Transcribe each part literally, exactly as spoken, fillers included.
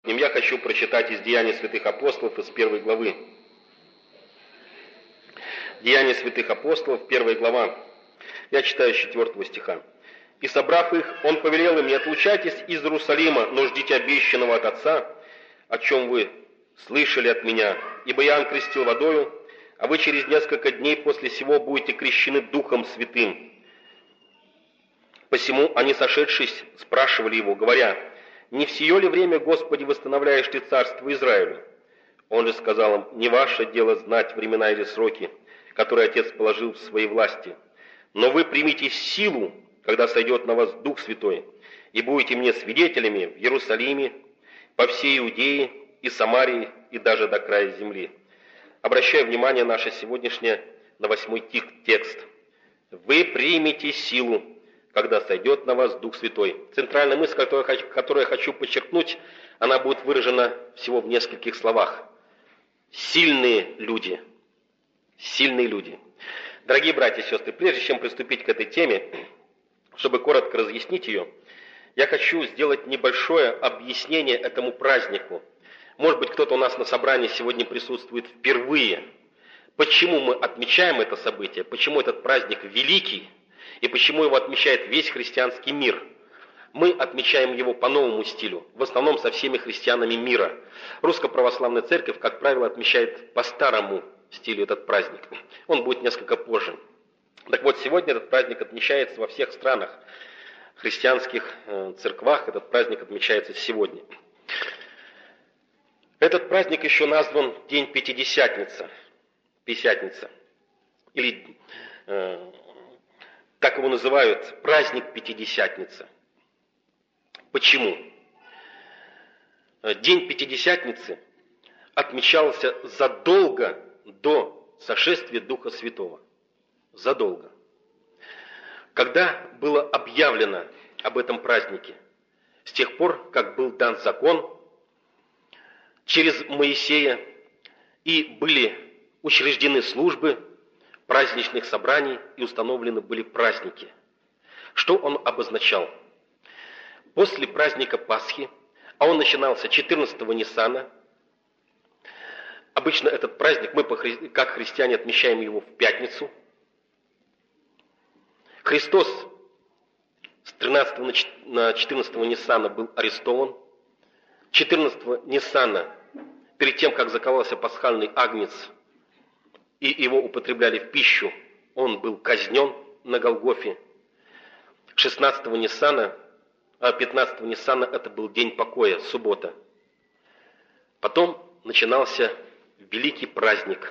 Я хочу прочитать из Деяний святых апостолов из первой главы. Деяния святых апостолов, первая глава. Я читаю с четвертого стиха. «И, собрав их, он повелел им: не отлучайтесь из Иерусалима, но ждите обещанного от Отца, о чем вы слышали от меня. Ибо Иоанн крестил водою, а вы через несколько дней после сего будете крещены Духом Святым». Посему они, сошедшись, спрашивали его, говоря: «Не в сие ли время, Господи, восстановляешь ты царство Израилю?» Он же сказал им: «Не ваше дело знать времена или сроки, которые Отец положил в своей власти. Но вы примите силу, когда сойдет на вас Дух Святой, и будете мне свидетелями в Иерусалиме, по всей Иудее и Самарии, и даже до края земли». Обращаю внимание наше сегодняшнее на восьмой текст. «Вы примете силу, когда сойдет на вас Дух Святой». Центральная мысль, которую, которую я хочу подчеркнуть, она будет выражена всего в нескольких словах. Сильные люди. Сильные люди. Дорогие братья и сестры, прежде чем приступить к этой теме, чтобы коротко разъяснить ее, я хочу сделать небольшое объяснение этому празднику. Может быть, кто-то у нас на собрании сегодня присутствует впервые. Почему мы отмечаем это событие? Почему этот праздник великий? И почему его отмечает весь христианский мир? Мы отмечаем его по новому стилю, в основном со всеми христианами мира. Русско-православная церковь, как правило, отмечает по старому стилю этот праздник. Он будет несколько позже. Так вот, сегодня этот праздник отмечается во всех странах. В христианских церквах этот праздник отмечается сегодня. Этот праздник еще назван День Пятидесятницы. Пятидесятница. Или... Э, Так его называют, праздник Пятидесятницы. Почему? День Пятидесятницы отмечался задолго до сошествия Духа Святого. Задолго. Когда было объявлено об этом празднике? С тех пор, как был дан закон через Моисея, и были учреждены службы праздничных собраний, и установлены были праздники. Что он обозначал? После праздника Пасхи, а он начинался четырнадцатого Ниссана, обычно этот праздник мы, как христиане, отмечаем его в пятницу. Христос с тринадцатого на четырнадцатого Ниссана был арестован. четырнадцатого Ниссана, перед тем, как закололся пасхальный агнец, и его употребляли в пищу, он был казнен на Голгофе. шестнадцатого Ниссана, а пятнадцатого Ниссана это был день покоя, суббота. Потом начинался великий праздник.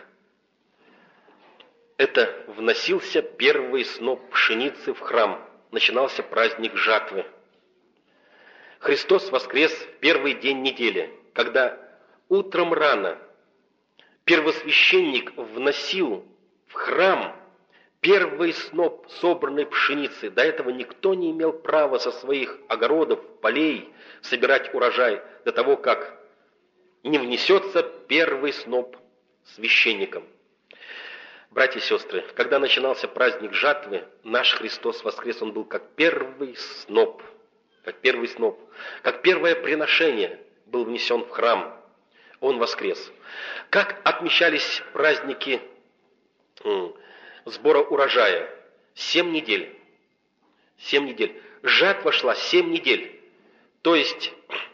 Это вносился первый сноп пшеницы в храм. Начинался праздник жатвы. Христос воскрес в первый день недели, когда утром рано первосвященник вносил в храм первый сноп собранной пшеницы. До этого никто не имел права со своих огородов, полей собирать урожай до того, как не внесется первый сноп священником. Братья и сестры, когда начинался праздник жатвы, наш Христос воскрес, он был как первый сноп, как первый сноп, как первое приношение был внесен в храм. Он воскрес. Как отмечались праздники сбора урожая? Семь недель. Семь недель. Жатва шла семь недель. То есть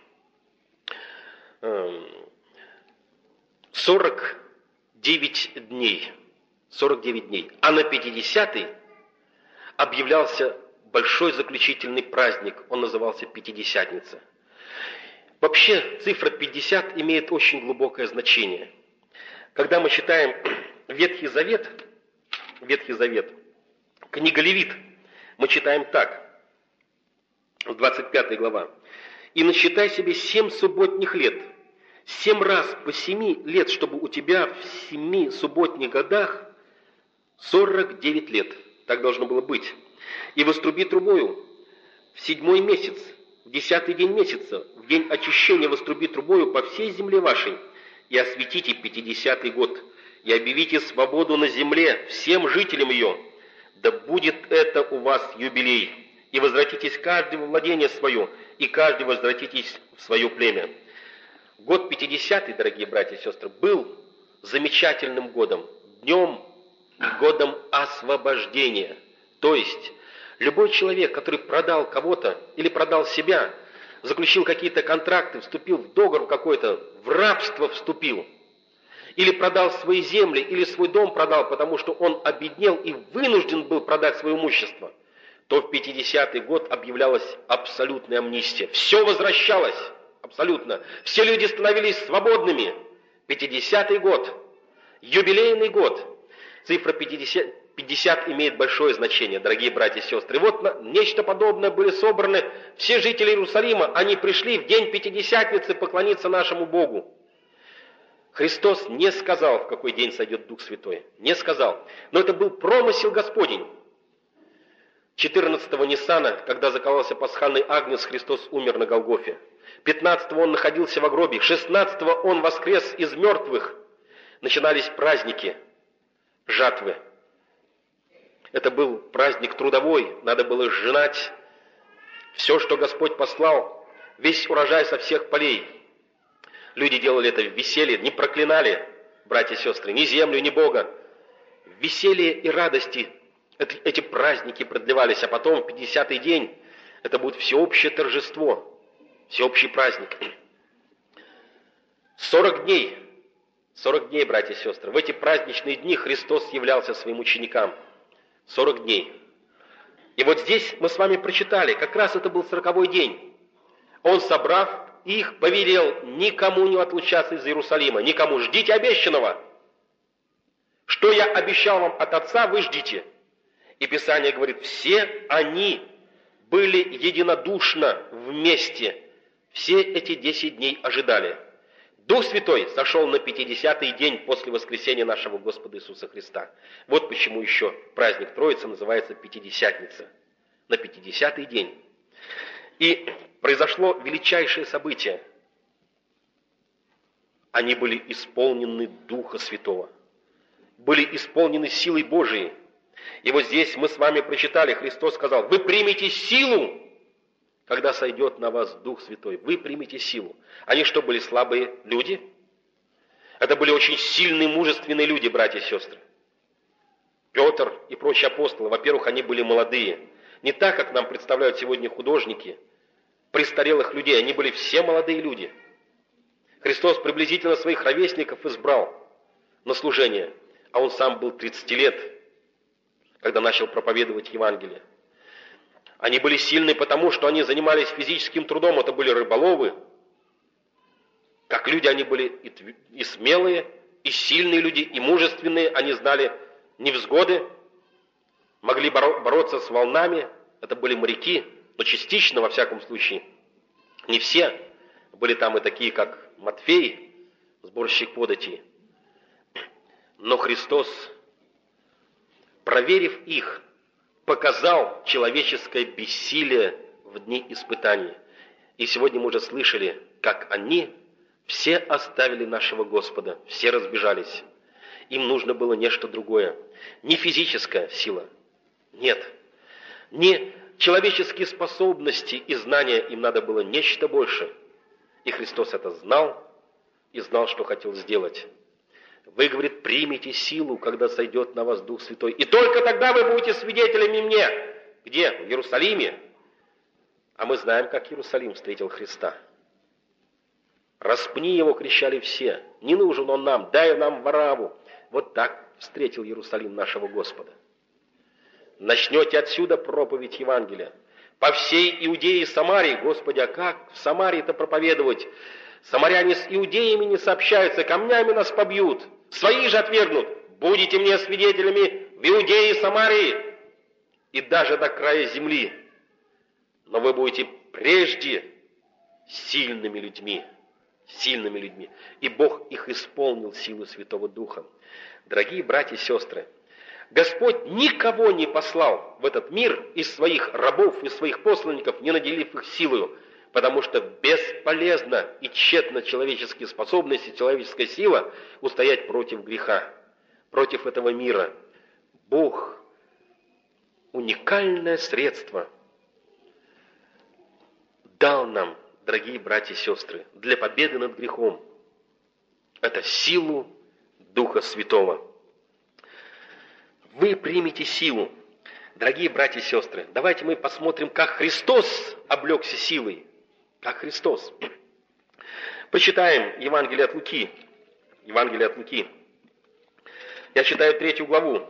сорок девять дней. сорок девять дней. А на пятидесятый объявлялся большой заключительный праздник. Он назывался Пятидесятница. Вообще, цифра пятьдесят имеет очень глубокое значение. Когда мы читаем Ветхий Завет, Ветхий Завет, книга Левит, мы читаем так, двадцать пятая глава. «И насчитай себе семь субботних лет, семь раз по семи лет, чтобы у тебя в семи субботних годах сорок девять лет». Так должно было быть. «И воструби трубою в седьмой месяц, в десятый день месяца, в день очищения воструби трубою по всей земле вашей, и осветите пятидесятый год, и объявите свободу на земле всем жителям ее. Да будет это у вас юбилей, и возвратитесь каждый во владение свое, и каждый возвратитесь в свое племя». Год пятидесятый, дорогие братья и сестры, был замечательным годом, днем и годом освобождения. То есть любой человек, который продал кого-то или продал себя, заключил какие-то контракты, вступил в договор какой-то, в рабство вступил, или продал свои земли, или свой дом продал, потому что он обеднел и вынужден был продать свое имущество, то в пятидесятый год объявлялась абсолютная амнистия. Все возвращалось абсолютно. Все люди становились свободными. пятидесятый год, юбилейный год. Цифра пятьдесят, пятьдесят имеет большое значение, дорогие братья и сестры. И вот на нечто подобное были собраны все жители Иерусалима. Они пришли в день Пятидесятницы поклониться нашему Богу. Христос не сказал, в какой день сойдет Дух Святой. Не сказал. Но это был промысел Господень. четырнадцатого Ниссана, когда закололся пасхальный агнец, Христос умер на Голгофе. пятнадцатого он находился в гробе. шестнадцатого он воскрес из мертвых. Начинались праздники, жатвы. Это был праздник трудовой. Надо было сжинать все, что Господь послал, весь урожай со всех полей. Люди делали это в веселье, не проклинали, братья и сестры, ни землю, ни Бога. В веселье и радости эти праздники продлевались, а потом в пятидесятый день это будет всеобщее торжество, всеобщий праздник. Сорок дней, сорок дней, братья и сестры, в эти праздничные дни Христос являлся своим ученикам. Сорок дней. И вот здесь мы с вами прочитали, как раз это был сороковой день. Он, собрав их, повелел никому не отлучаться из Иерусалима, никому. Ждите обещанного. Что я обещал вам от Отца, вы ждите. И Писание говорит, все они были единодушно вместе. Все эти десять дней ожидали. Дух Святой сошел на пятидесятый день после воскресения нашего Господа Иисуса Христа. Вот почему еще праздник Троицы называется Пятидесятница. На пятидесятый день. И произошло величайшее событие. Они были исполнены Духа Святого. Были исполнены силой Божией. И вот здесь мы с вами прочитали, Христос сказал, вы примете силу, когда сойдет на вас Дух Святой. Вы примете силу. Они что, были слабые люди? Это были очень сильные, мужественные люди, братья и сестры. Петр и прочие апостолы, во-первых, они были молодые. Не так, как нам представляют сегодня художники, престарелых людей. Они были все молодые люди. Христос приблизительно своих ровесников избрал на служение, а он сам был тридцати лет, когда начал проповедовать Евангелие. Они были сильны потому, что они занимались физическим трудом, это были рыболовы. Как люди они были и, и смелые, и сильные люди, и мужественные, они знали невзгоды, могли боро- бороться с волнами, это были моряки, но частично, во всяком случае, не все. Были там и такие, как Матфей, сборщик податей. Но Христос, проверив их, показал человеческое бессилие в дни испытаний. И сегодня мы уже слышали, как они все оставили нашего Господа, все разбежались. Им нужно было нечто другое. Не физическая сила, нет. Не человеческие способности и знания, им надо было нечто большее. И Христос это знал и знал, что хотел сделать. Вы, говорит, примите силу, когда сойдет на вас Дух Святой. И только тогда вы будете свидетелями мне. Где? В Иерусалиме. А мы знаем, как Иерусалим встретил Христа. «Распни его!» — кричали все. «Не нужен он нам, дай нам Варавву!» Вот так встретил Иерусалим нашего Господа. Начнете отсюда проповедь Евангелия. По всей Иудее и Самарии. Господи, а как в Самарии-то проповедовать? Самаряне с иудеями не сообщаются, камнями нас побьют. Свои же отвергнут. Будете мне свидетелями в Иудее и Самарии и даже до края земли. Но вы будете прежде сильными людьми. Сильными людьми. И Бог их исполнил силу Святого Духа. Дорогие братья и сестры, Господь никого не послал в этот мир из своих рабов, из своих посланников, не наделив их силою, потому что бесполезно и тщетно человеческие способности, человеческая сила устоять против греха, против этого мира. Бог уникальное средство дал нам, дорогие братья и сестры, для победы над грехом. Это силу Духа Святого. Вы примете силу. Дорогие братья и сестры, давайте мы посмотрим, как Христос облегся силой. Как Христос. Почитаем Евангелие от Луки. Евангелие от Луки. Я читаю третью главу,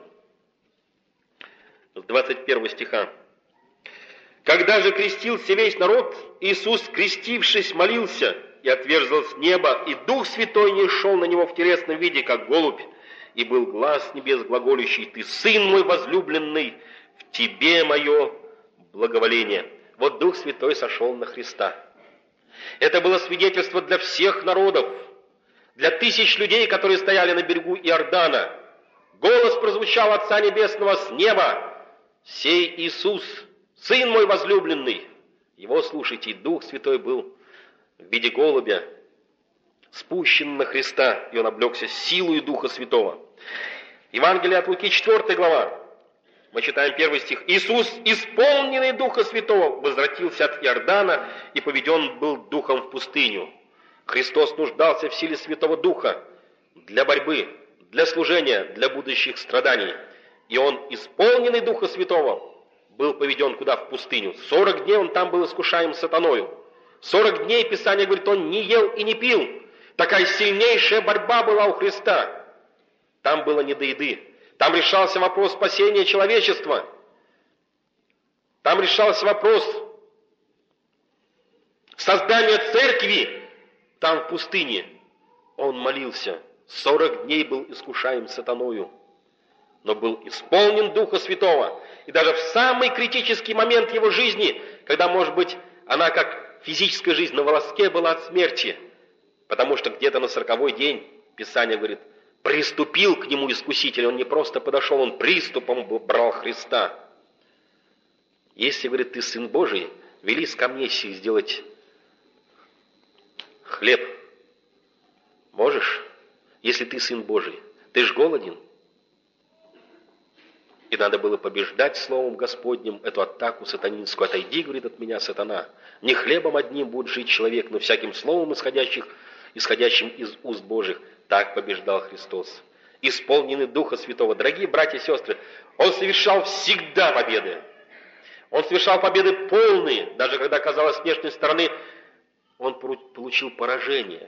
с двадцать первого стиха. «Когда же крестился весь народ, Иисус, крестившись, молился, и отверзлось небо, и Дух Святой не шел на него в телесном виде, как голубь, и был глас с небес глаголющий: Ты, Сын мой возлюбленный, в Тебе мое благоволение». Вот Дух Святой сошел на Христа. Это было свидетельство для всех народов, для тысяч людей, которые стояли на берегу Иордана. Голос прозвучал Отца Небесного с неба: «Сей Иисус, Сын мой возлюбленный». Его слушайте, Дух Святой был в виде голубя спущен на Христа, и он облегся силою Духа Святого. Евангелие от Луки, четвёртая глава. Мы читаем первый стих. «Иисус, исполненный Духа Святого, возвратился от Иордана и поведен был Духом в пустыню». Христос нуждался в силе Святого Духа для борьбы, для служения, для будущих страданий. И Он, исполненный Духа Святого, был поведен куда? В пустыню. Сорок дней Он там был искушаем сатаною. Сорок дней, Писание говорит, Он не ел и не пил. Такая сильнейшая борьба была у Христа. Там было не до еды. Там решался вопрос спасения человечества. Там решался вопрос создания церкви. Там в пустыне Он молился. Сорок дней был искушаем сатаною, но был исполнен Духа Святого. И даже в самый критический момент его жизни, когда, может быть, она как физическая жизнь на волоске была от смерти, потому что где-то на сороковой день, Писание говорит, приступил к нему искуситель. Он не просто подошел, он приступом брал Христа. Если, говорит, ты Сын Божий, вели с камней сих сделать хлеб. Можешь? Если ты Сын Божий, ты ж голоден. И надо было побеждать Словом Господним эту атаку сатанинскую. «Отойди, — говорит, — от меня, сатана. Не хлебом одним будет жить человек, но всяким словом, исходящих, исходящим из уст Божьих». Так побеждал Христос. Исполненный Духа Святого. Дорогие братья и сестры, Он совершал всегда победы. Он совершал победы полные. Даже когда, казалось, с внешней стороны Он получил поражение.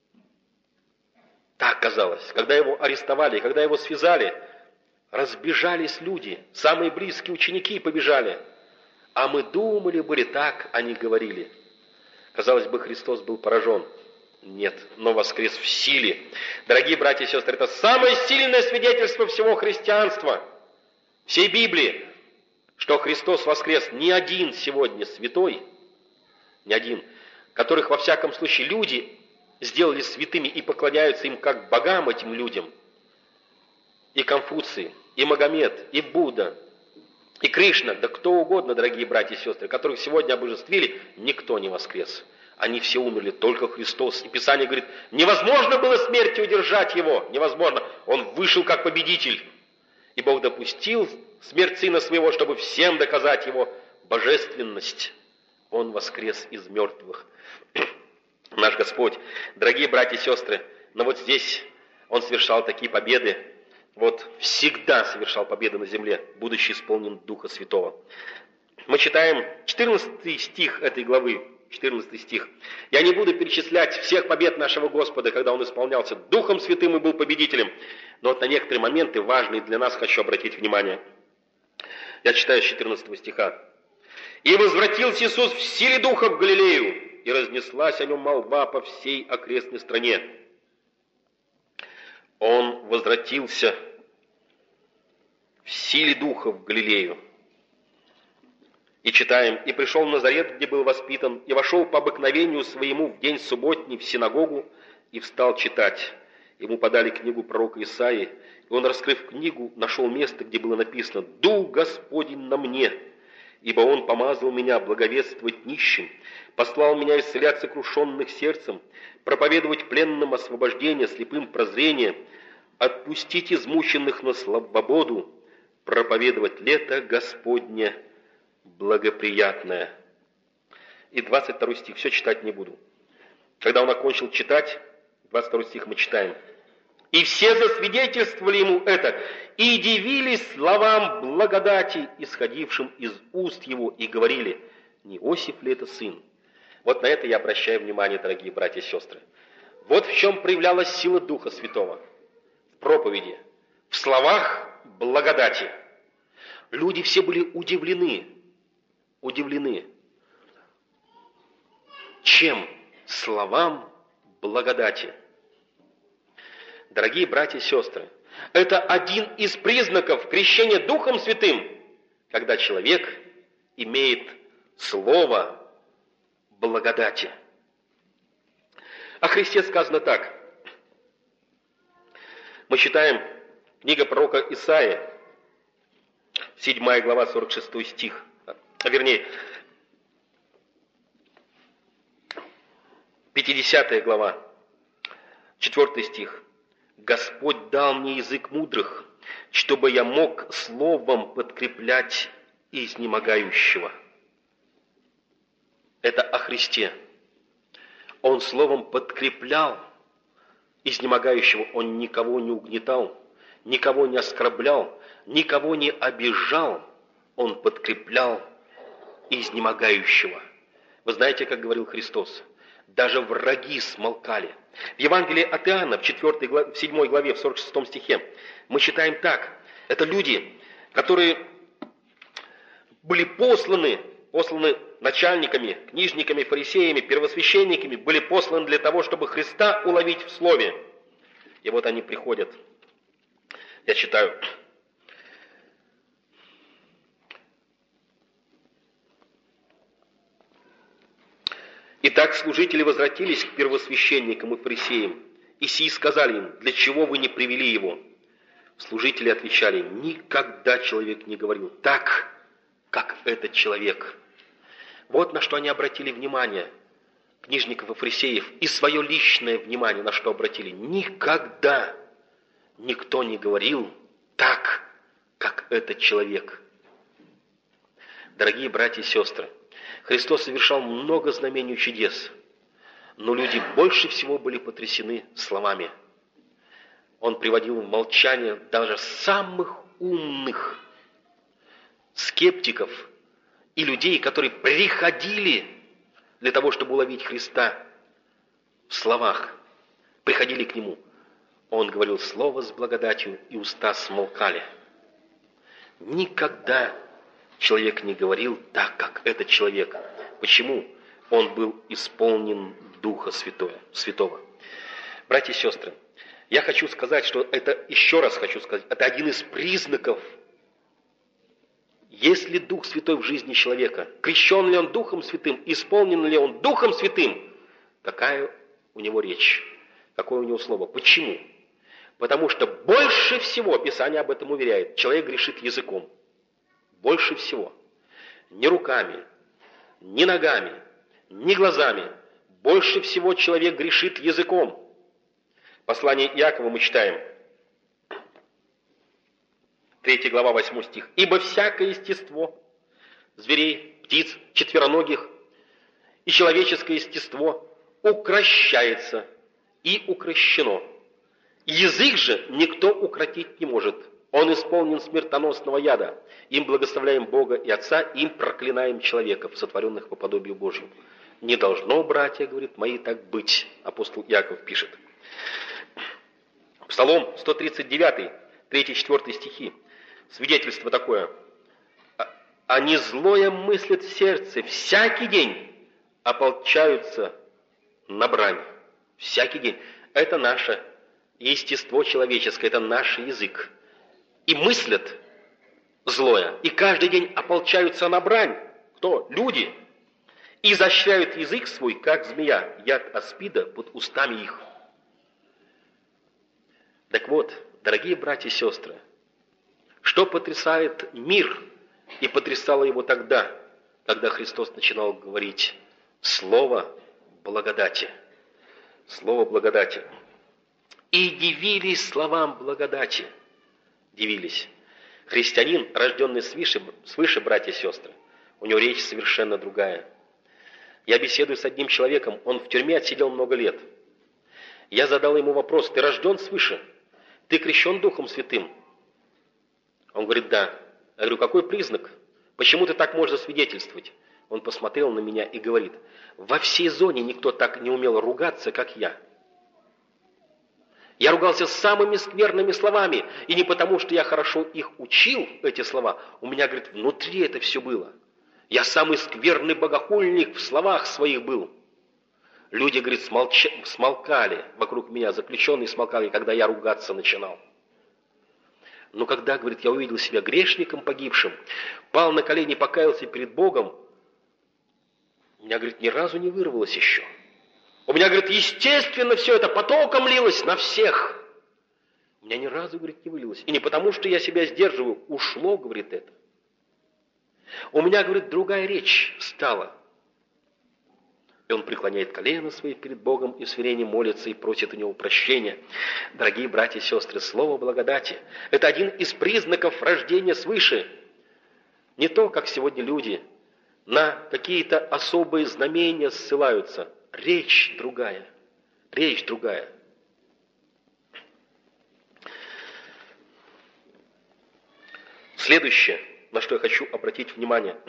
Так казалось. Когда Его арестовали, когда Его связали, разбежались люди, самые близкие ученики побежали. А мы думали, были так, они говорили. Казалось бы, Христос был поражен. Нет, но воскрес в силе. Дорогие братья и сестры, это самое сильное свидетельство всего христианства, всей Библии, что Христос воскрес. Ни один сегодня святой, ни один, которых во всяком случае люди сделали святыми и поклоняются им как богам, этим людям, и Конфуций, и Магомед, и Будда, и Кришна, да кто угодно, дорогие братья и сестры, которых сегодня обожествили, никто не воскрес. Они все умерли, только Христос. И Писание говорит, невозможно было смерти удержать Его, невозможно. Он вышел как победитель. И Бог допустил смерть Сына Своего, чтобы всем доказать Его божественность. Он воскрес из мертвых. Наш Господь, дорогие братья и сестры, но вот здесь Он совершал такие победы, вот всегда совершал победы на земле, будучи исполнен Духа Святого. Мы читаем четырнадцатый стих этой главы, четырнадцатый стих. «Я не буду перечислять всех побед нашего Господа, когда Он исполнялся Духом Святым и был победителем, но вот на некоторые моменты, важные для нас, хочу обратить внимание». Я читаю с четырнадцатого стиха. «И возвратился Иисус в силе Духа в Галилею, и разнеслась о Нем молва по всей окрестной стране». Он возвратился в силе Духа в Галилею. И читаем, «И пришел в Назарет, где был воспитан, и вошел по обыкновению своему в день субботний в синагогу, и встал читать. Ему подали книгу пророка Исаии, и он, раскрыв книгу, нашел место, где было написано: «Дух Господень на мне, ибо Он помазал меня благовествовать нищим, послал меня исцелять сокрушенных сердцем, проповедовать пленным освобождение, слепым прозрение, отпустить измученных на свободу, проповедовать лето Господне благоприятное». и двадцать второй стих. Все читать не буду. Когда он окончил читать, двадцать второй стих мы читаем. «И все засвидетельствовали ему это, и дивились словам благодати, исходившим из уст его, и говорили, не Иосиф ли это сын?» Вот на это я обращаю внимание, дорогие братья и сестры. Вот в чем проявлялась сила Духа Святого. В проповеди, в словах благодати. Люди все были удивлены. Удивлены. Чем? Словам благодати. Дорогие братья и сестры, это один из признаков крещения Духом Святым, когда человек имеет слово благодати. О Христе сказано так. Мы читаем книга пророка Исаии, седьмая глава, сорок шестой стих. А вернее, пятидесятая глава, четвёртый стих. «Господь дал мне язык мудрых, чтобы я мог словом подкреплять изнемогающего». Это о Христе. Он словом подкреплял изнемогающего. Он никого не угнетал, никого не оскорблял, никого не обижал. Он подкреплял изнемогающего. Вы знаете, как говорил Христос? Даже враги смолкали. В Евангелии от Иоанна, в, четвёртой главе, в седьмой главе, в сорок шестом стихе, мы читаем так. Это люди, которые были посланы, посланы начальниками, книжниками, фарисеями, первосвященниками, были посланы для того, чтобы Христа уловить в слове. И вот они приходят. Я читаю. Итак, служители возвратились к первосвященникам и фарисеям, и сии сказали им, для чего вы не привели его? Служители отвечали, никогда человек не говорил так, как этот человек. Вот на что они обратили внимание, книжников и фарисеев, и свое личное внимание на что обратили. Никогда никто не говорил так, как этот человек. Дорогие братья и сестры, Христос совершал много знамений и чудес, но люди больше всего были потрясены словами. Он приводил в молчание даже самых умных скептиков и людей, которые приходили для того, чтобы уловить Христа в словах, приходили к Нему. Он говорил слово с благодатью, и уста смолкали. Никогда человек не говорил так, как этот человек. Почему? Он был исполнен Духа Святого. Братья и сестры, я хочу сказать, что это, еще раз хочу сказать, это один из признаков, есть ли Дух Святой в жизни человека, крещен ли он Духом Святым, исполнен ли он Духом Святым, какая у него речь, какое у него слово. Почему? Потому что больше всего, Писание об этом уверяет, человек грешит языком. Больше всего. Не руками, не ногами, не глазами. Больше всего человек грешит языком. Послание Иакова мы читаем. третья глава, восьмой стих. «Ибо всякое естество зверей, птиц, четвероногих и человеческое естество укрощается и укрощено. Язык же никто укротить не может. Он исполнен смертоносного яда. Им благословляем Бога и Отца, им проклинаем человеков, сотворенных по подобию Божьему». Не должно, братья, говорит, мои, так быть, апостол Иаков пишет. Псалом сто тридцать девять, три-четыре стихи. Свидетельство такое. «Они злое мыслят в сердце, всякий день ополчаются на брань». Всякий день. Это наше естество человеческое, это наш язык. И мыслят злое, и каждый день ополчаются на брань. Кто? Люди. И изощряют язык свой, как змея, яд аспида под устами их. Так вот, дорогие братья и сестры, что потрясает мир и потрясало его тогда, когда Христос начинал говорить слово благодати. Слово благодати. И дивились словам благодати. Дивились. Христианин, рожденный свыше, свыше, братья и сестры, у него речь совершенно другая. Я беседую с одним человеком, он в тюрьме отсидел много лет. Я задал ему вопрос: ты рожден свыше? Ты крещен Духом Святым? Он говорит: да. Я говорю: какой признак? Почему ты так можешь засвидетельствовать? Он посмотрел на меня и говорит: во всей зоне никто так не умел ругаться, как я. Я ругался самыми скверными словами, и не потому, что я хорошо их учил, эти слова. У меня, говорит, внутри это все было. Я самый скверный богохульник в словах своих был. Люди, говорит, смолча... смолкали вокруг меня, заключенные смолкали, когда я ругаться начинал. Но когда, говорит, я увидел себя грешником погибшим, пал на колени, покаялся перед Богом, у меня, говорит, ни разу не вырвалось еще. У меня, говорит, естественно, все это потоком лилось на всех. У меня ни разу, говорит, не вылилось. И не потому, что я себя сдерживаю, ушло, говорит, это. У меня, говорит, другая речь стала. И он преклоняет колено свои перед Богом и в смирении молится и просит у него прощения. Дорогие братья и сестры, слово благодати – это один из признаков рождения свыше. Не то, как сегодня люди на какие-то особые знамения ссылаются. Речь другая. Речь другая. Следующее, на что я хочу обратить внимание.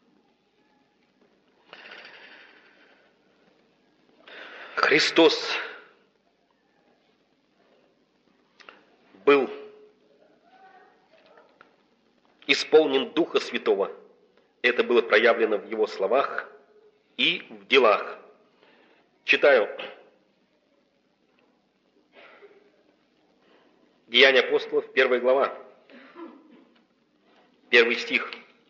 Христос был исполнен Духа Святого. Это было проявлено в Его словах и в делах. Читаю. Деяния апостолов, первая глава, первый стих.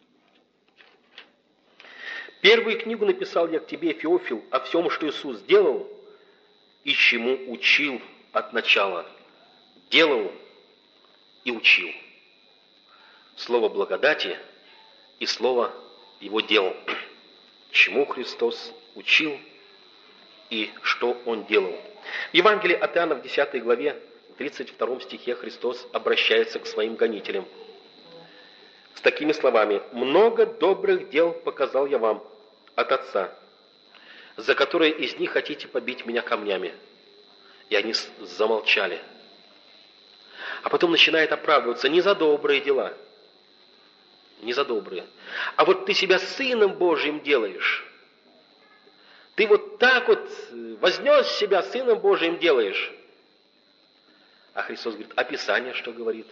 «Первую книгу написал я к тебе, Феофил, о всем, что Иисус сделал и чему учил от начала. Делал и учил». Слово благодати и слово Его дел. Чему Христос учил и что Он делал. В Евангелии от Иоанна в десятой главе, в тридцать втором стихе Христос обращается к своим гонителям с такими словами: «Много добрых дел показал я вам от Отца, за которые из них хотите побить меня камнями». И они замолчали. А потом начинает оправдываться: не за добрые дела, не за добрые, а вот ты себя Сыном Божьим делаешь. Ты вот так вот вознес себя, Сыном Божиим делаешь. А Христос говорит: а Писание что говорит?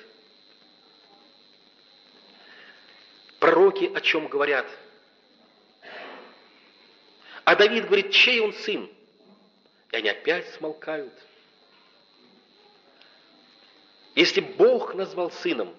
Пророки о чем говорят? А Давид говорит: чей он сын? И они опять смолкают. Если Бог назвал сыном,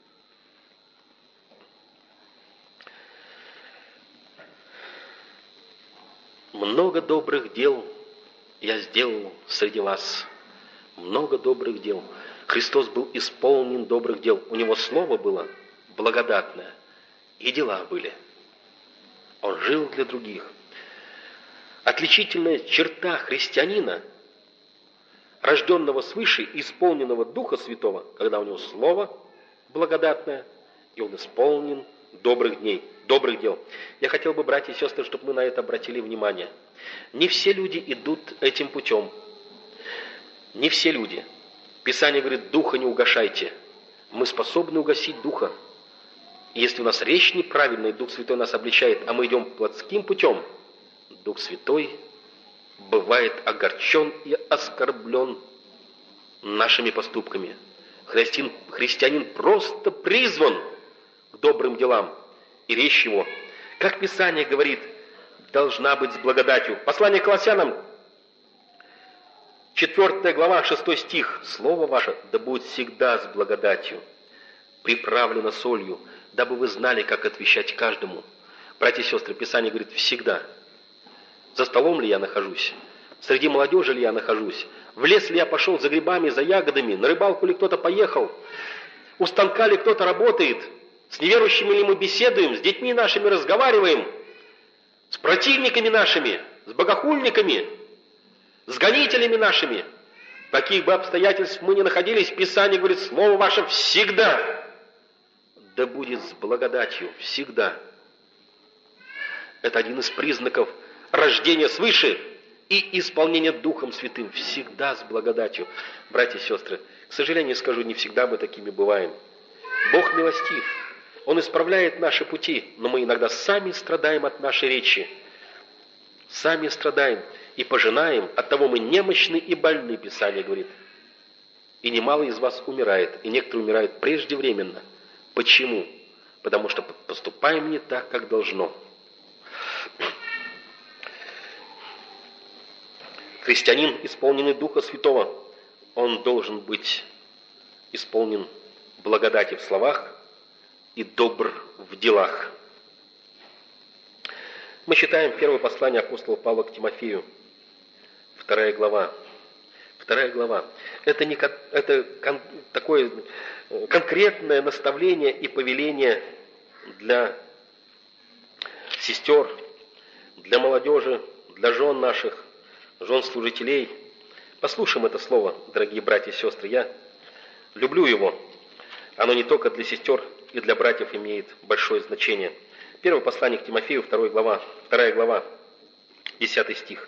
много добрых дел я сделал среди вас. Много добрых дел. Христос был исполнен добрых дел. У Него слово было благодатное. И дела были. Он жил для других. Отличительная черта христианина, рожденного свыше, исполненного Духа Святого, когда у него слово благодатное, и он исполнен добрых дней, добрых дел. Я хотел бы, братья и сестры, чтобы мы на это обратили внимание. Не все люди идут этим путем. Не все люди. Писание говорит: духа не угашайте. Мы способны угасить духа. И если у нас речь неправильная, Дух Святой нас обличает, а мы идем плотским путем, Дух Святой бывает огорчен и оскорблен нашими поступками. Христиан, христианин просто призван к добрым делам. И речь его, как Писание говорит, должна быть с благодатью. Послание к Колоссянам, четвёртая глава, шестой стих. «Слово ваше да будет всегда с благодатью, приправлено солью, дабы вы знали, как отвечать каждому». Братья и сестры, Писание говорит: всегда. За столом ли я нахожусь? Среди молодежи ли я нахожусь? В лес ли я пошел за грибами, за ягодами? На рыбалку ли кто-то поехал? У станка ли кто-то работает? С неверующими ли мы беседуем? С детьми нашими разговариваем? С противниками нашими? С богохульниками? С гонителями нашими? В каких бы обстоятельствах мы ни находились, Писание говорит: слово ваше всегда да будет с благодатью. Всегда. Это один из признаков рождение свыше и исполнение Духом Святым, всегда с благодатью. Братья и сестры, к сожалению, скажу, не всегда мы такими бываем. Бог милостив, Он исправляет наши пути, но мы иногда сами страдаем от нашей речи, сами страдаем и пожинаем, оттого мы немощны и больны, Писание говорит. И немало из вас умирает, и некоторые умирают преждевременно. Почему? Потому что поступаем не так, как должно. Христианин, исполненный Духа Святого, он должен быть исполнен благодати в словах и добр в делах. Мы читаем первое послание апостола Павла к Тимофею, вторая глава. Вторая глава. Это, не, это кон, такое конкретное наставление и повеление для сестер, для молодежи, для жен наших, жен служителей. Послушаем это слово, дорогие братья и сестры. Я люблю его. Оно не только для сестер и для братьев имеет большое значение. Первое послание к Тимофею, вторая глава, вторая глава, десятый стих.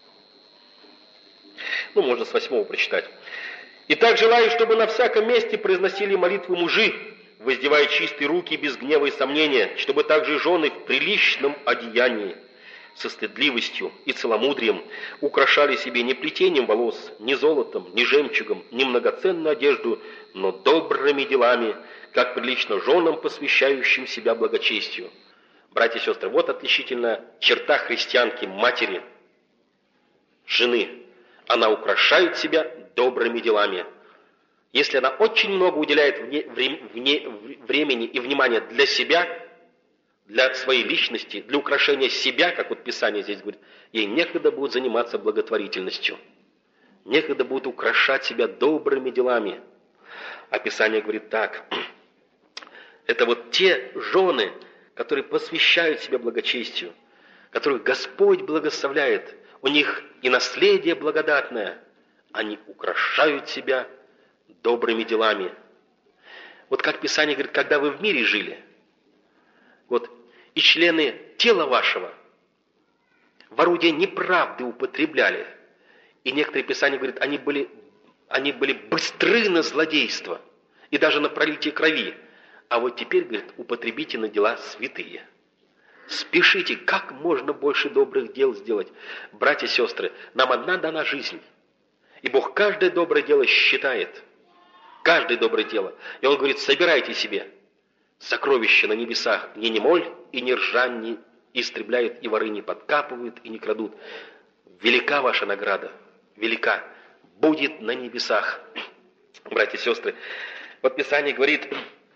Ну, можно с восьмого прочитать. «Итак, желаю, чтобы на всяком месте произносили молитвы мужи, воздевая чистые руки без гнева и сомнения, чтобы также жены в приличном одеянии, со стыдливостью и целомудрием украшали себе не плетением волос, не золотом, не жемчугом, не многоценную одежду, но добрыми делами, как прилично женам, посвящающим себя благочестию». Братья и сестры, вот отличительная черта христианки, матери, жены. Она украшает себя добрыми делами. Если она очень много уделяет вне, вне, времени и внимания для себя, для своей личности, для украшения себя, как вот Писание здесь говорит, ей некогда будет заниматься благотворительностью. Некогда будет украшать себя добрыми делами. А Писание говорит так. Это вот те жены, которые посвящают себя благочестию, которых Господь благословляет. У них и наследие благодатное. Они украшают себя добрыми делами. Вот как Писание говорит, когда вы в мире жили, вот, и члены тела вашего в орудие неправды употребляли. И некоторые Писания говорят, они были, они были быстры на злодейство и даже на пролитие крови. А вот теперь, говорит, употребите на дела святые. Спешите, как можно больше добрых дел сделать. Братья и сестры, нам одна дана жизнь. И Бог каждое доброе дело считает. Каждое доброе дело. И Он говорит, собирайте себе сокровища на небесах, где ни моль и ни ржа не истребляют, и воры не подкапывают, и не крадут. Велика ваша награда, велика, будет на небесах. Братья и сестры, вот Писание говорит,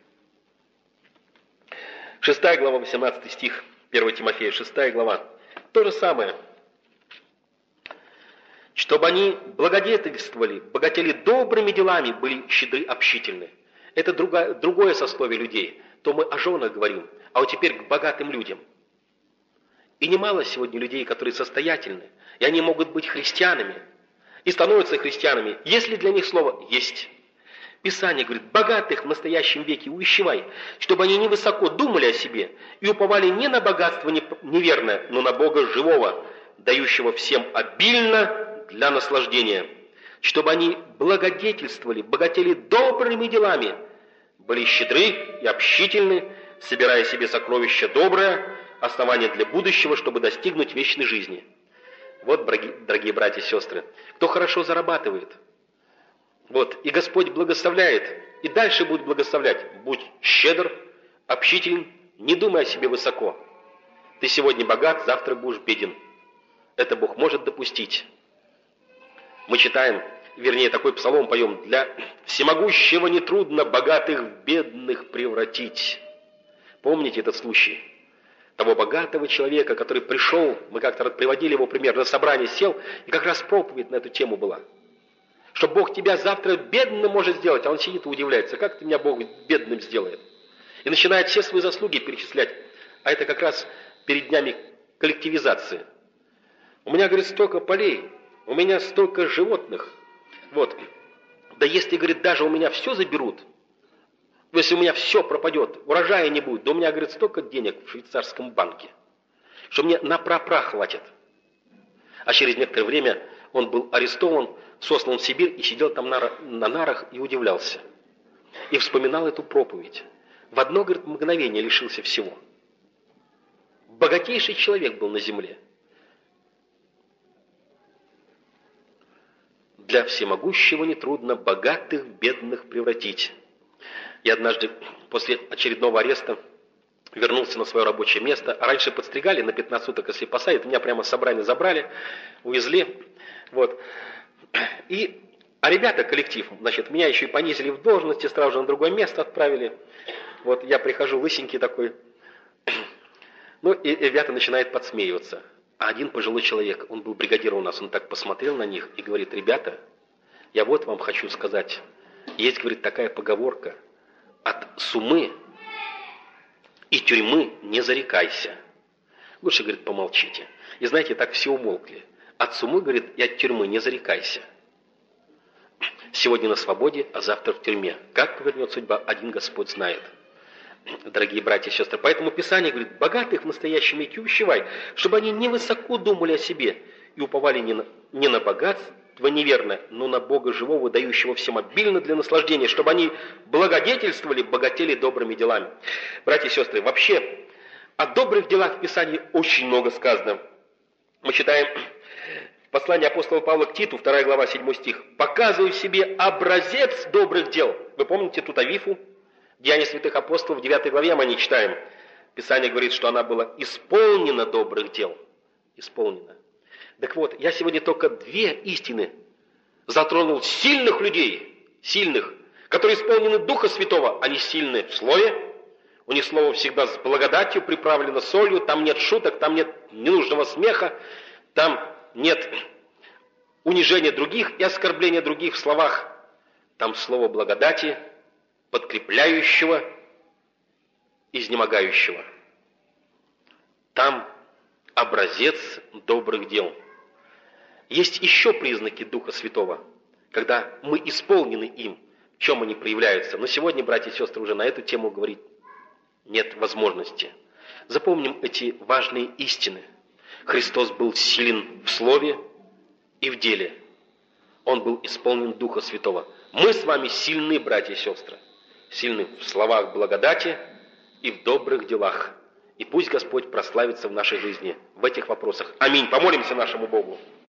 шестая глава, восемнадцатый стих, первое Тимофея, шестая глава, то же самое. Чтобы они благодетельствовали, богатели добрыми делами, были щедры, общительны. Это другое, другое сословие людей. То мы о женах говорим, а вот теперь к богатым людям. И немало сегодня людей, которые состоятельны, и они могут быть христианами, и становятся христианами, если для них слово «есть». Писание говорит, богатых в настоящем веке увещевай, чтобы они невысоко думали о себе и уповали не на богатство неверное, но на Бога живого, дающего всем обильно для наслаждения, чтобы они благодетельствовали, богатели добрыми делами, были щедры и общительны, собирая себе сокровища доброе, основание для будущего, чтобы достигнуть вечной жизни. Вот, дорогие братья и сестры, кто хорошо зарабатывает, вот, и Господь благословляет, и дальше будет благословлять. Будь щедр, общителен, не думай о себе высоко. Ты сегодня богат, завтра будешь беден. Это Бог может допустить. Мы читаем, вернее, такой псалом поем, для всемогущего нетрудно богатых в бедных превратить. Помните этот случай? Того богатого человека, который пришел, мы как-то приводили его пример, на собрание сел, и как раз проповедь на эту тему была. Что Бог тебя завтра бедным может сделать, а он сидит и удивляется, как ты меня Бог бедным сделает. И начинает все свои заслуги перечислять. А это как раз перед днями коллективизации. У меня, говорит, столько полей, у меня столько животных. Вот. Да если, говорит, даже у меня все заберут, если у меня все пропадет, урожая не будет, да у меня, говорит, столько денег в швейцарском банке, что мне на прапра хватит. А через некоторое время он был арестован, сослан в Сибирь и сидел там на, на нарах и удивлялся. И вспоминал эту проповедь. В одно, говорит, мгновение лишился всего. Богатейший человек был на земле. Для всемогущего нетрудно богатых в бедных превратить. Я однажды после очередного ареста вернулся на свое рабочее место. А раньше подстригали на пятнадцать суток, если посадят. Меня прямо с собрания забрали, увезли. Вот. И, а ребята, коллектив, значит, меня еще и понизили в должности, сразу же на другое место отправили. Вот я прихожу лысенький такой. Ну, и ребята начинают подсмеиваться. А один пожилой человек, он был бригадир у нас, он так посмотрел на них и говорит: ребята, я вот вам хочу сказать. Есть, говорит, такая поговорка: от сумы и тюрьмы не зарекайся. Лучше, говорит, помолчите. И знаете, так все умолкли. От сумы, говорит, и от тюрьмы не зарекайся. Сегодня на свободе, а завтра в тюрьме. Как повернет судьба, один Господь знает. Дорогие братья и сестры, поэтому Писание говорит: богатых в настоящем веке увещевай, чтобы они невысоко думали о себе и уповали не на, не на богатство неверное, но на Бога живого, дающего всем обильно для наслаждения, чтобы они благодетельствовали, богатели добрыми делами. Братья и сестры, вообще о добрых делах в Писании очень много сказано. Мы читаем в послании апостола Павла к Титу, вторая глава, седьмой стих: «Показывай себе образец добрых дел». Вы помните тут Авифу? Деяния святых апостолов, в девятой главе мы не читаем. Писание говорит, что она была исполнена добрых дел. Исполнена. Так вот, я сегодня только две истины затронул сильных людей, сильных, которые исполнены Духа Святого. Они сильны в Слове, у них Слово всегда с благодатью, приправлено солью, там нет шуток, там нет ненужного смеха, там нет унижения других и оскорбления других в словах. Там Слово благодати, подкрепляющего, изнемогающего. Там образец добрых дел. Есть еще признаки Духа Святого, когда мы исполнены им, в чем они проявляются. Но сегодня, братья и сестры, уже на эту тему говорить нет возможности. Запомним эти важные истины. Христос был силен в слове и в деле. Он был исполнен Духа Святого. Мы с вами сильны, братья и сестры. Сильны в словах благодати и в добрых делах. И пусть Господь прославится в нашей жизни в этих вопросах. Аминь. Помолимся нашему Богу.